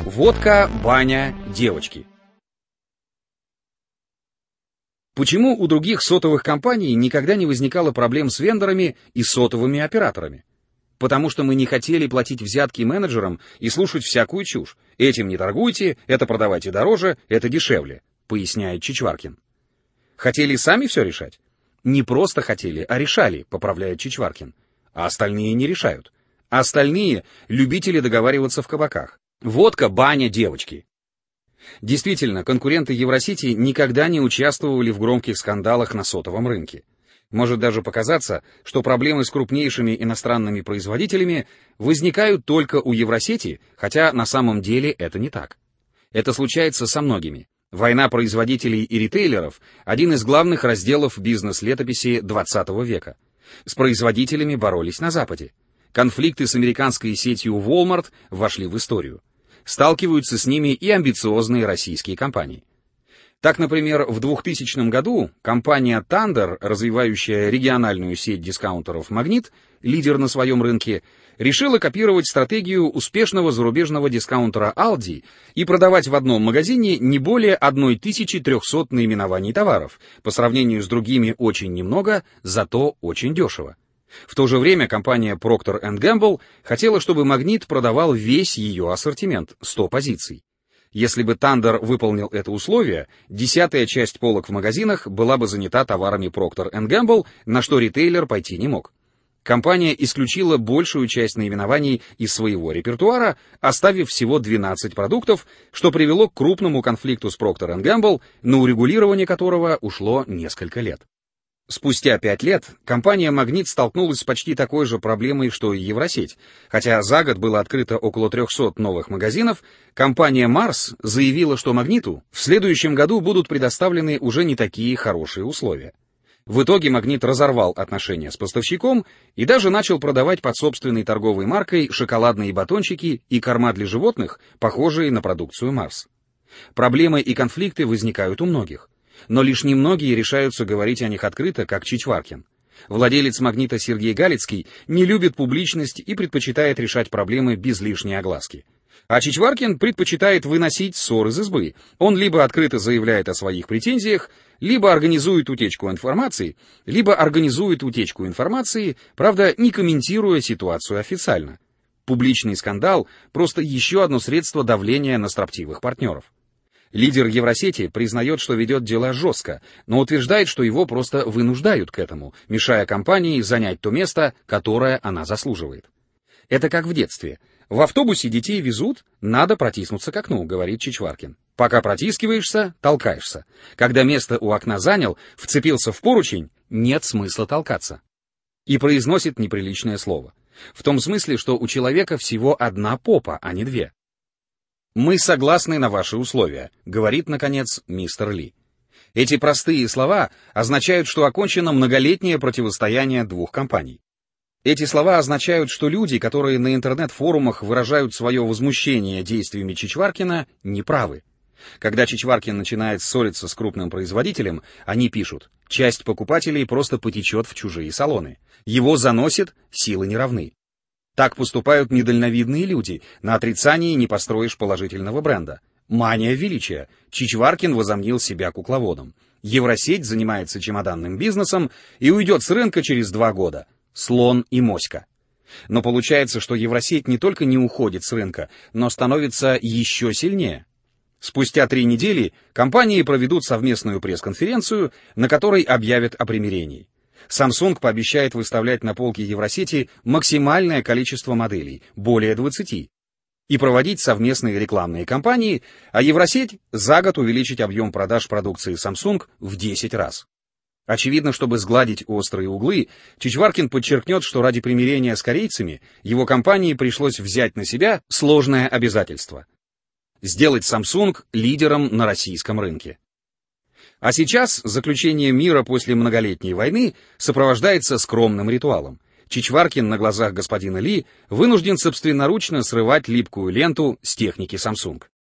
Водка, баня, девочки. Почему у других сотовых компаний никогда не возникало проблем с вендорами и сотовыми операторами? Потому что мы не хотели платить взятки менеджерам и слушать всякую чушь. Этим не торгуйте, это продавайте дороже, это дешевле, поясняет Чичваркин. Хотели сами все решать? Не просто хотели, а решали, поправляет Чичваркин. А остальные не решают. А остальные — любители договариваться в кабаках. Водка, баня, девочки. Действительно, конкуренты Евросети никогда не участвовали в громких скандалах на сотовом рынке. Может даже показаться, что проблемы с крупнейшими иностранными производителями возникают только у Евросети, хотя на самом деле это не так. Это случается со многими. Война производителей и ритейлеров – один из главных разделов бизнес-летописи XX века. С производителями боролись на Западе. Конфликты с американской сетью Walmart вошли в историю. Сталкиваются с ними и амбициозные российские компании. Так, например, в 2000 году компания Thunder, развивающая региональную сеть дискаунтеров «Магнит», лидер на своем рынке, решила копировать стратегию успешного зарубежного дискаунтера Aldi и продавать в одном магазине не более 1300 наименований товаров, по сравнению с другими очень немного, зато очень дешево. В то же время компания Procter & Gamble хотела, чтобы «Магнит» продавал весь ее ассортимент, 100 позиций. Если бы Thunder выполнил это условие, 10-я часть полок в магазинах была бы занята товарами Procter & Gamble, на что ритейлер пойти не мог. Компания исключила большую часть наименований из своего репертуара, оставив всего 12 продуктов, что привело к крупному конфликту с Procter & Gamble, на урегулирование которого ушло несколько лет. Спустя 5 лет компания «Магнит» столкнулась с почти такой же проблемой, что и Евросеть. Хотя за год было открыто около 300 новых магазинов, компания Mars заявила, что «Магниту» в следующем году будут предоставлены уже не такие хорошие условия. В итоге «Магнит» разорвал отношения с поставщиком и даже начал продавать под собственной торговой маркой шоколадные батончики и корма для животных, похожие на продукцию Mars. Проблемы и конфликты возникают у многих. Но лишь немногие решаются говорить о них открыто, как Чичваркин. Владелец «Магнита» Сергей Галицкий не любит публичность и предпочитает решать проблемы без лишней огласки. А Чичваркин предпочитает выносить ссор из избы. Он либо открыто заявляет о своих претензиях, либо организует утечку информации, правда, не комментируя ситуацию официально. Публичный скандал — просто еще одно средство давления на строптивых партнеров. Лидер Евросети признает, что ведет дела жестко, но утверждает, что его просто вынуждают к этому, мешая компании занять то место, которое она заслуживает. Это как в детстве. В автобусе детей везут, надо протиснуться к окну, говорит Чичваркин. Пока протискиваешься, толкаешься. Когда место у окна занял, вцепился в поручень, нет смысла толкаться. И произносит неприличное слово. В том смысле, что у человека всего одна попа, а не две. «Мы согласны на ваши условия», — говорит, наконец, мистер Ли. Эти простые слова означают, что окончено многолетнее противостояние двух компаний. Эти слова означают, что люди, которые на интернет-форумах выражают свое возмущение действиями Чичваркина, не правы. Когда Чичваркин начинает ссориться с крупным производителем, они пишут: «Часть покупателей просто потечет в чужие салоны. Его заносит, силы не равны». Так поступают недальновидные люди, на отрицании не построишь положительного бренда. Мания величия. Чичваркин возомнил себя кукловодом. Евросеть занимается чемоданным бизнесом и уйдет с рынка через 2 года. Слон и моська. Но получается, что Евросеть не только не уходит с рынка, но становится еще сильнее. Спустя 3 недели компании проведут совместную пресс-конференцию, на которой объявят о примирении. Samsung пообещает выставлять на полке Евросети максимальное количество моделей, более 20, и проводить совместные рекламные кампании, а Евросеть за год увеличить объем продаж продукции Samsung в 10 раз. Очевидно, чтобы сгладить острые углы, Чичваркин подчеркнет, что ради примирения с корейцами его компании пришлось взять на себя сложное обязательство — сделать Samsung лидером на российском рынке. А сейчас заключение мира после многолетней войны сопровождается скромным ритуалом. Чичваркин на глазах господина Ли вынужден собственноручно срывать липкую ленту с техники Samsung.